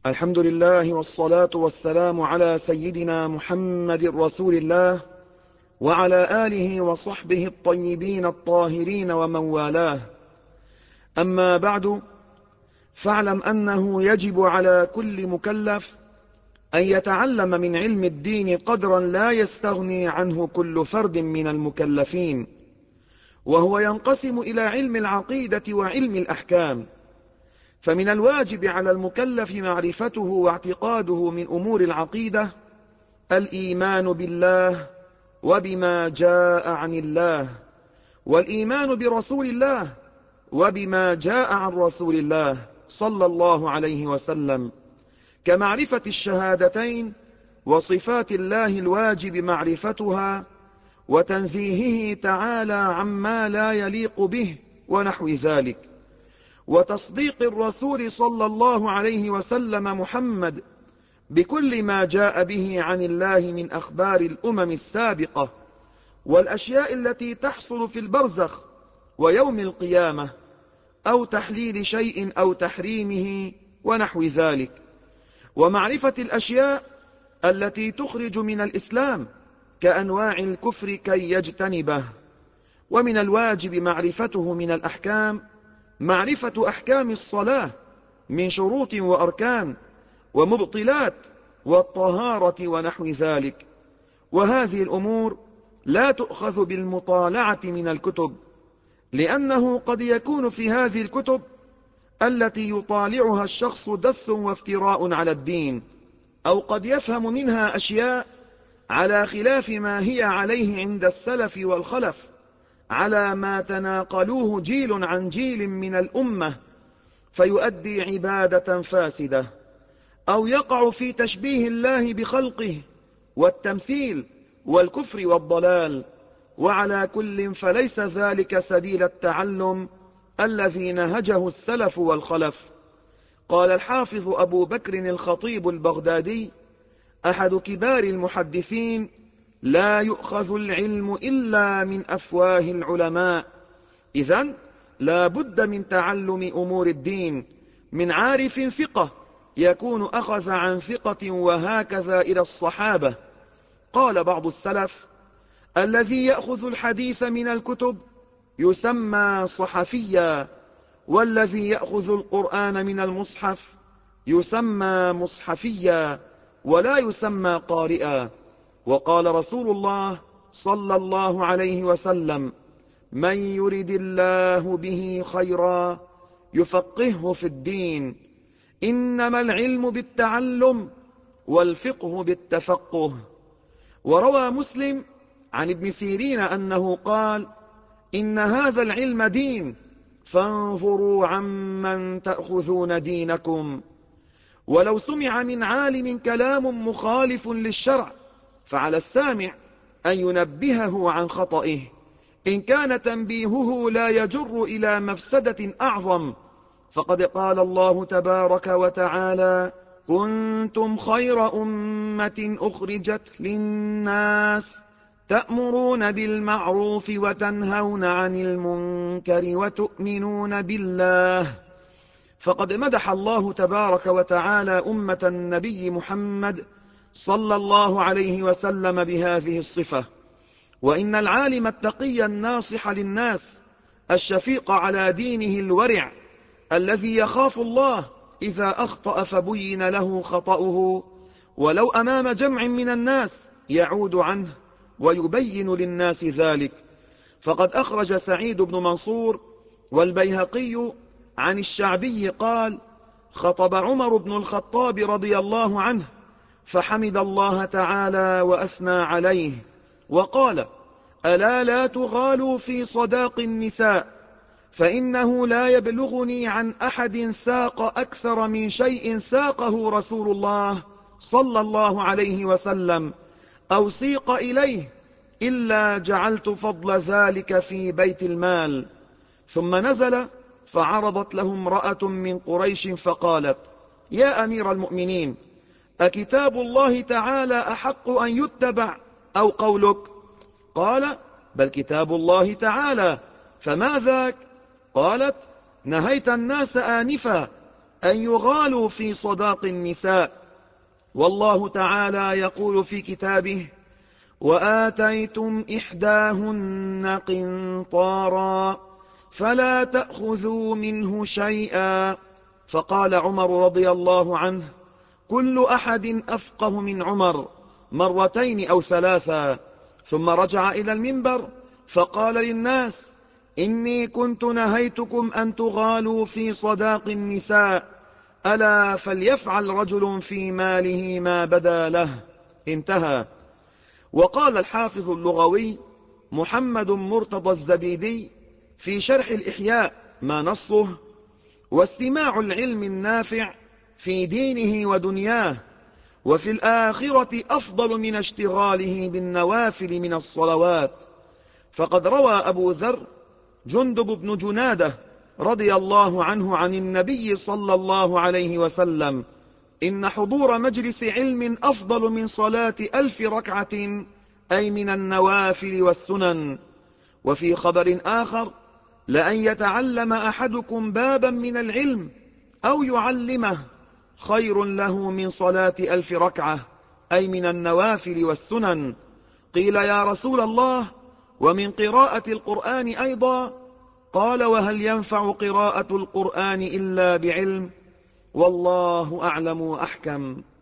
الحمد لله والصلاة والسلام على سيدنا محمد رسول الله وعلى آله وصحبه الطيبين الطاهرين ومن والاه. أما بعد، فاعلم أنه يجب على كل مكلف أن يتعلم من علم الدين قدرا لا يستغني عنه كل فرد من المكلفين، وهو ينقسم إلى علم العقيدة وعلم الأحكام. فمن الواجب على المكلف معرفته واعتقاده من أمور العقيدة الإيمان بالله وبما جاء عن الله، والإيمان برسول الله وبما جاء عن رسول الله صلى الله عليه وسلم، كمعرفة الشهادتين وصفات الله الواجب معرفتها وتنزيهه تعالى عما لا يليق به ونحو ذلك، وتصديق الرسول صلى الله عليه وسلم محمد بكل ما جاء به عن الله من أخبار الأمم السابقة والأشياء التي تحصل في البرزخ ويوم القيامة، أو تحليل شيء أو تحريمه ونحو ذلك، ومعرفة الأشياء التي تخرج من الإسلام كأنواع الكفر كي يجتنبه. ومن الواجب معرفته من الأحكام معرفة أحكام الصلاة من شروط وأركان ومبطلات والطهارة ونحو ذلك، وهذه الأمور لا تؤخذ بالمطالعة من الكتب، لأنه قد يكون في هذه الكتب التي يطالعها الشخص دس وافتراء على الدين، أو قد يفهم منها أشياء على خلاف ما هي عليه عند السلف والخلف، على ما تناقلوه جيل عن جيل من الأمة، فيؤدي عبادة فاسدة، أو يقع في تشبيه الله بخلقه والتمثيل والكفر والضلال. وعلى كل فليس ذلك سبيل التعلم الذي نهجه السلف والخلف. قال الحافظ أبو بكر الخطيب البغدادي أحد كبار المحدثين: لا يؤخذ العلم إلا من أفواه العلماء. إذن لا بد من تعلم أمور الدين من عارف ثقة يكون أخذ عن ثقة، وهكذا إلى الصحابة. قال بعض السلف: الذي يأخذ الحديث من الكتب يسمى صحفيا، والذي يأخذ القرآن من المصحف يسمى مصحفيا ولا يسمى قارئا. وقال رسول الله صلى الله عليه وسلم: من يرد الله به خيرا يفقهه في الدين، إنما العلم بالتعلم والفقه بالتفقه. وروى مسلم عن ابن سيرين أنه قال: إن هذا العلم دين، فانظروا عمن تأخذون دينكم. ولو سمع من عالم كلام مخالف للشرع فعلى السامع أن ينبهه عن خطئه، إن كان تنبيهه لا يجر إلى مفسدة أعظم. فقد قال الله تبارك وتعالى: كنتم خير أمة أخرجت للناس تأمرون بالمعروف وتنهون عن المنكر وتؤمنون بالله. فقد مدح الله تبارك وتعالى أمة النبي محمد صلى الله عليه وسلم بهذه الصفة. وإن العالم التقي الناصح للناس الشفيق على دينه الورع الذي يخاف الله إذا أخطأ فبين له خطأه، ولو أمام جمع من الناس يعود عنه ويبين للناس ذلك. فقد أخرج سعيد بن منصور والبيهقي عن الشعبي قال: خطب عمر بن الخطاب رضي الله عنه فحمد الله تعالى وأثنى عليه وقال: ألا لا تغالوا في صداق النساء، فإنه لا يبلغني عن أحد ساق أكثر من شيء ساقه رسول الله صلى الله عليه وسلم أو سيق إليه، إلا جعلت فضل ذلك في بيت المال. ثم نزل فعرضت له امرأة من قريش فقالت: يا أمير المؤمنين، أكتاب الله تعالى أحق أن يتبع أو قولك؟ قال: بل كتاب الله تعالى. فما ذاك؟ قالت: نهيت الناس آنفا أن يغالوا في صداق النساء. والله تعالى يقول في كتابه: وآتيتم إحداهن قنطارا فلا تأخذوا منه شيئا. فقال عمر رضي الله عنه: كل أحد أفقه من عمر، مرتين أو ثلاثا. ثم رجع إلى المنبر فقال للناس: إني كنت نهيتكم أن تغالوا في صداق النساء، ألا فليفعل رجل في ماله ما بدا له. انتهى. وقال الحافظ اللغوي محمد مرتضى الزبيدي في شرح الإحياء ما نصه: واستماع العلم النافع في دينه ودنياه وفي الآخرة أفضل من اشتغاله بالنوافل من الصلوات. فقد روى أبو ذر جندب بن جنادة رضي الله عنه عن النبي صلى الله عليه وسلم: إن حضور مجلس علم أفضل من صلاة 1000 ركعة، أي من النوافل والسنن. وفي خبر آخر: لأن يتعلم أحدكم بابا من العلم أو يعلمه خير له من صلاة 1000 ركعة، أي من النوافل والسنن. قيل: يا رسول الله، ومن قراءة القرآن أيضا؟ قال: وهل ينفع قراءة القرآن إلا بعلم؟ والله أعلم وأحكم.